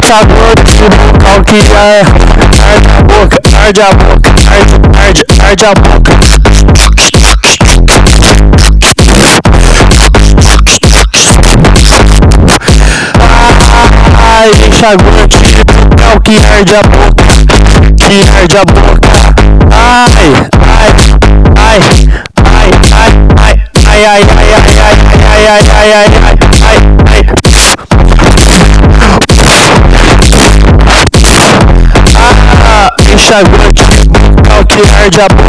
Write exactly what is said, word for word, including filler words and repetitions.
enxaguante bucal que é. Arde a boca, arde a boca, arde, arde, arde a boca. Ai, enxaguante bucal que arde a boca, que arde a boca. Ai, ai, ai, ai, ai, ai, ai, ai, ai, ai, ai, ai, ai, ai, ai, ai, ai. Ah, enxaguante bucal que arde a boca.